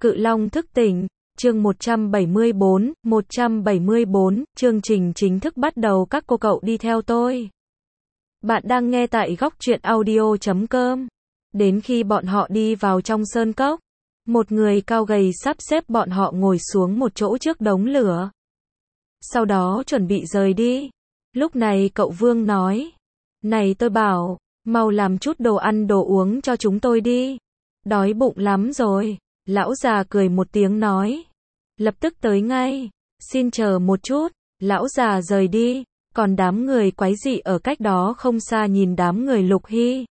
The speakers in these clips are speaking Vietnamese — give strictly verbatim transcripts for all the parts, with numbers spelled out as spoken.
Cự Long thức tỉnh, chương một trăm bảy mươi bốn, một trăm bảy mươi bốn, chương trình chính thức bắt đầu các cô cậu đi theo tôi. Bạn đang nghe tại góc truyện audio chấm com. Đến khi bọn họ đi vào trong sơn cốc, một người cao gầy sắp xếp bọn họ ngồi xuống một chỗ trước đống lửa. Sau đó chuẩn bị rời đi. Lúc này cậu Vương nói, này tôi bảo, mau làm chút đồ ăn đồ uống cho chúng tôi đi. Đói bụng lắm rồi. Lão già cười một tiếng nói, lập tức tới ngay, xin chờ một chút. Lão già rời đi, còn đám người quái dị ở cách đó không xa nhìn đám người Lục Hy.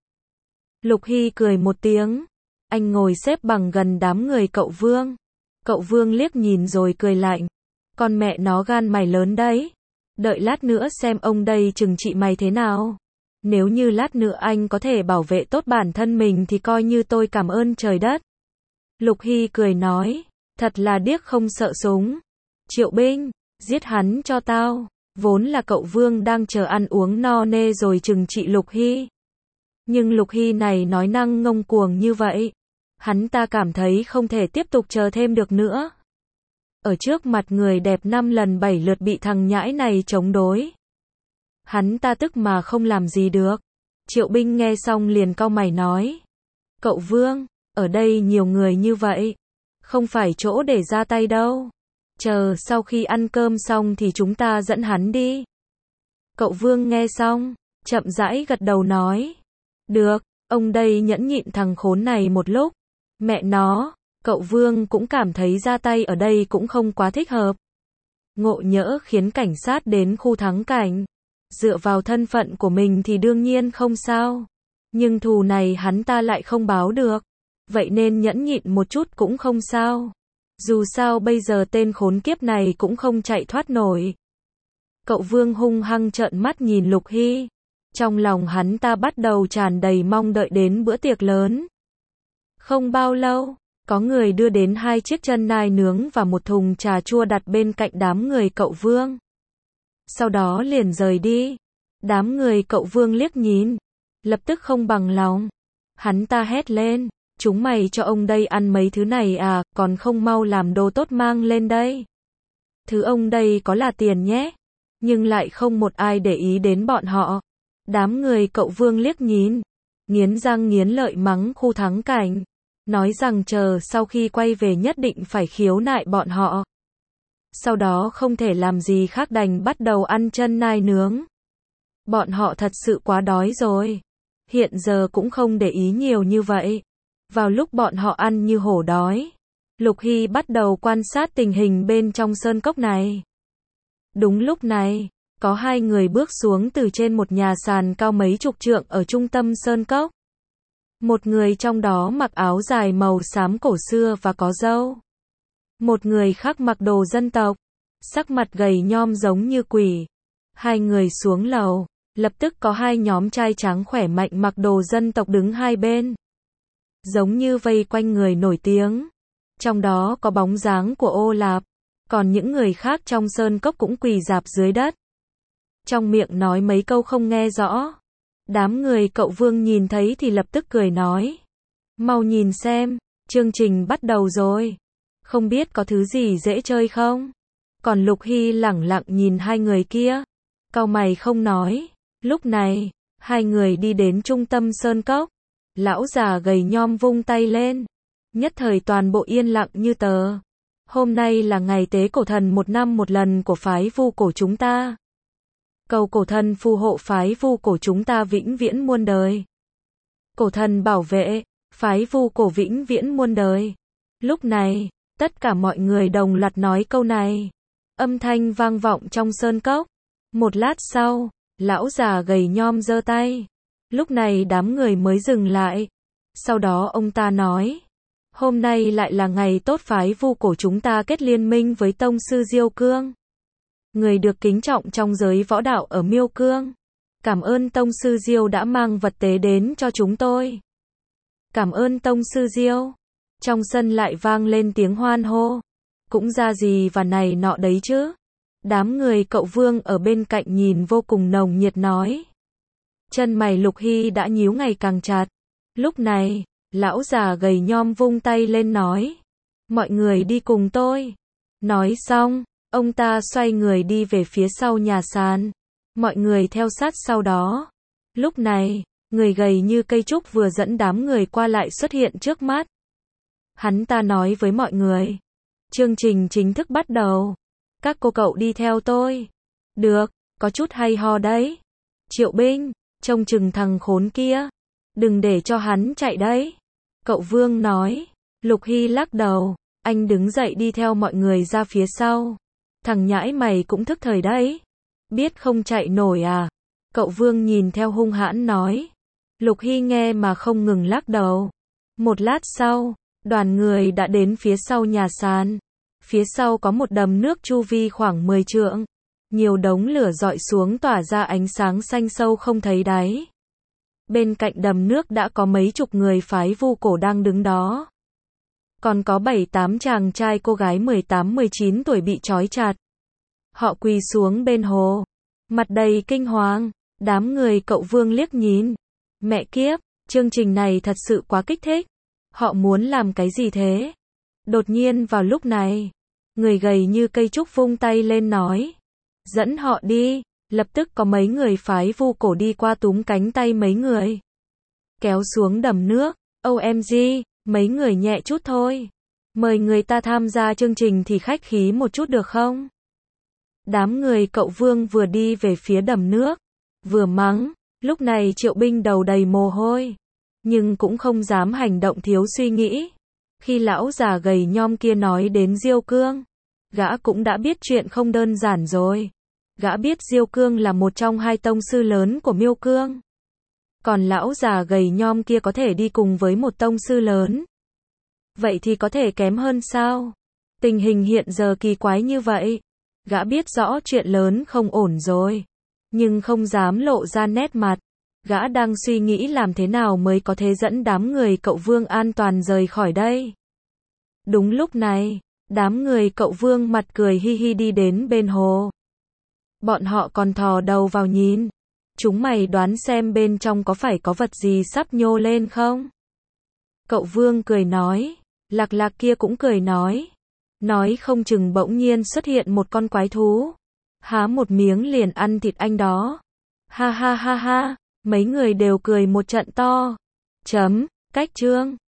Lục Hy cười một tiếng, anh ngồi xếp bằng gần đám người cậu Vương. Cậu Vương liếc nhìn rồi cười lạnh, con mẹ nó gan mày lớn đấy, đợi lát nữa xem ông đây trừng trị mày thế nào. Nếu như lát nữa anh có thể bảo vệ tốt bản thân mình thì coi như tôi cảm ơn trời đất. Lục Hy cười nói, thật là điếc không sợ súng. Triệu binh, giết hắn cho tao. Vốn là cậu Vương đang chờ ăn uống no nê rồi trừng trị Lục Hy. Nhưng Lục Hy này nói năng ngông cuồng như vậy, hắn ta cảm thấy không thể tiếp tục chờ thêm được nữa. Ở trước mặt người đẹp năm lần bảy lượt bị thằng nhãi này chống đối, hắn ta tức mà không làm gì được. Triệu binh nghe xong liền cau mày nói, cậu Vương, ở đây nhiều người như vậy, không phải chỗ để ra tay đâu. Chờ sau khi ăn cơm xong thì chúng ta dẫn hắn đi. Cậu Vương nghe xong, chậm rãi gật đầu nói, được, ông đây nhẫn nhịn thằng khốn này một lúc. Mẹ nó, cậu Vương cũng cảm thấy ra tay ở đây cũng không quá thích hợp. Ngộ nhỡ khiến cảnh sát đến khu thắng cảnh. Dựa vào thân phận của mình thì đương nhiên không sao. Nhưng thù này hắn ta lại không báo được. Vậy nên nhẫn nhịn một chút cũng không sao. Dù sao bây giờ tên khốn kiếp này cũng không chạy thoát nổi. Cậu Vương hung hăng trợn mắt nhìn Lục Hy. Trong lòng hắn ta bắt đầu tràn đầy mong đợi đến bữa tiệc lớn. Không bao lâu, có người đưa đến hai chiếc chân nai nướng và một thùng trà chua đặt bên cạnh đám người cậu Vương. Sau đó liền rời đi. Đám người cậu Vương liếc nhìn, lập tức không bằng lòng. Hắn ta hét lên, chúng mày cho ông đây ăn mấy thứ này à, còn không mau làm đồ tốt mang lên đây. Thứ ông đây có là tiền nhé. Nhưng lại không một ai để ý đến bọn họ. Đám người cậu Vương liếc nhìn, nghiến răng nghiến lợi mắng khu thắng cảnh, nói rằng chờ sau khi quay về nhất định phải khiếu nại bọn họ. Sau đó không thể làm gì khác đành bắt đầu ăn chân nai nướng. Bọn họ thật sự quá đói rồi. Hiện giờ cũng không để ý nhiều như vậy. Vào lúc bọn họ ăn như hổ đói, Lục Hy bắt đầu quan sát tình hình bên trong sơn cốc này. Đúng lúc này, có hai người bước xuống từ trên một nhà sàn cao mấy chục trượng ở trung tâm sơn cốc. Một người trong đó mặc áo dài màu xám cổ xưa và có râu. Một người khác mặc đồ dân tộc, sắc mặt gầy nhom giống như quỷ. Hai người xuống lầu, lập tức có hai nhóm trai trắng khỏe mạnh mặc đồ dân tộc đứng hai bên, giống như vây quanh người nổi tiếng. Trong đó có bóng dáng của Ô Lạp, còn những người khác trong sơn cốc cũng quỳ rạp dưới đất. Trong miệng nói mấy câu không nghe rõ. Đám người cậu Vương nhìn thấy thì lập tức cười nói, mau nhìn xem, chương trình bắt đầu rồi. Không biết có thứ gì dễ chơi không? Còn Lục Hy lẳng lặng nhìn hai người kia, cau mày không nói. Lúc này, hai người đi đến trung tâm sơn cốc. Lão già gầy nhom vung tay lên, nhất thời toàn bộ yên lặng như tờ. Hôm nay là ngày tế cổ thần một năm một lần của phái Vu Cổ chúng ta. Cầu cổ thần phù hộ phái Vu Cổ chúng ta vĩnh viễn muôn đời. Cổ thần bảo vệ phái Vu Cổ vĩnh viễn muôn đời. Lúc này, tất cả mọi người đồng loạt nói câu này. Âm thanh vang vọng trong sơn cốc. Một lát sau, lão già gầy nhom giơ tay. Lúc này đám người mới dừng lại. Sau đó ông ta nói, hôm nay lại là ngày tốt phái Vu Cổ chúng ta kết liên minh với tông sư Diêu Cương, người được kính trọng trong giới võ đạo ở Miêu Cương. Cảm ơn tông sư Diêu đã mang vật tế đến cho chúng tôi. Cảm ơn tông sư Diêu. Trong sân lại vang lên tiếng hoan hô. Cũng ra gì và này nọ đấy chứ. Đám người cậu Vương ở bên cạnh nhìn vô cùng nồng nhiệt nói. Chân mày Lục Hy đã nhíu ngày càng chặt. Lúc này, lão già gầy nhom vung tay lên nói, Mọi người đi cùng tôi. Nói xong, ông ta xoay người đi về phía sau nhà sàn. Mọi người theo sát sau đó. Lúc này, người gầy như cây trúc vừa dẫn đám người qua lại xuất hiện trước mắt. Hắn ta nói với mọi người. Chương trình chính thức bắt đầu. Các cô cậu đi theo tôi. Được, có chút hay ho đấy. Triệu Binh, trông chừng thằng khốn kia. Đừng để cho hắn chạy đấy. Cậu Vương nói. Lục Hy lắc đầu. Anh đứng dậy đi theo mọi người ra phía sau. Thằng nhãi mày cũng thức thời đấy. Biết không chạy nổi à? Cậu Vương nhìn theo hung hãn nói. Lục Hy nghe mà không ngừng lắc đầu. Một lát sau, đoàn người đã đến phía sau nhà sàn. Phía sau có một đầm nước chu vi khoảng mười trượng. Nhiều đống lửa dọi xuống tỏa ra ánh sáng xanh sâu không thấy đáy. Bên cạnh đầm nước đã có mấy chục người phái Vu Cổ đang đứng đó. Còn có bảy tám chàng trai cô gái mười tám mười chín tuổi bị trói chặt. Họ quỳ xuống bên hồ. Mặt đầy kinh hoàng. Đám người cậu Vương liếc nhìn. Mẹ kiếp, chương trình này thật sự quá kích thích. Họ muốn làm cái gì thế? Đột nhiên vào lúc này, người gầy như cây trúc vung tay lên nói. Dẫn họ đi. Lập tức có mấy người phái Vu Cổ đi qua túm cánh tay mấy người. Kéo xuống đầm nước. ô em giê, mấy người nhẹ chút thôi. Mời người ta tham gia chương trình thì khách khí một chút được không? Đám người cậu Vương vừa đi về phía đầm nước, vừa mắng. Lúc này Triệu Binh đầu đầy mồ hôi, nhưng cũng không dám hành động thiếu suy nghĩ. Khi lão già gầy nhom kia nói đến Diêu Cương, gã cũng đã biết chuyện không đơn giản rồi. Gã biết Diêu Cương là một trong hai tông sư lớn của Miêu Cương. Còn lão già gầy nhom kia có thể đi cùng với một tông sư lớn. Vậy thì có thể kém hơn sao? Tình hình hiện giờ kỳ quái như vậy. Gã biết rõ chuyện lớn không ổn rồi. Nhưng không dám lộ ra nét mặt. Gã đang suy nghĩ làm thế nào mới có thể dẫn đám người cậu Vương an toàn rời khỏi đây. Đúng lúc này, đám người cậu Vương mặt cười hi hi đi đến bên hồ. Bọn họ còn thò đầu vào nhìn. Chúng mày đoán xem bên trong có phải có vật gì sắp nhô lên không? Cậu Vương cười nói. Lạc Lạc kia cũng cười nói. Nói không chừng bỗng nhiên xuất hiện một con quái thú. Há một miếng liền ăn thịt anh đó. Ha ha ha ha. Mấy người đều cười một trận to. Chấm, cách chương.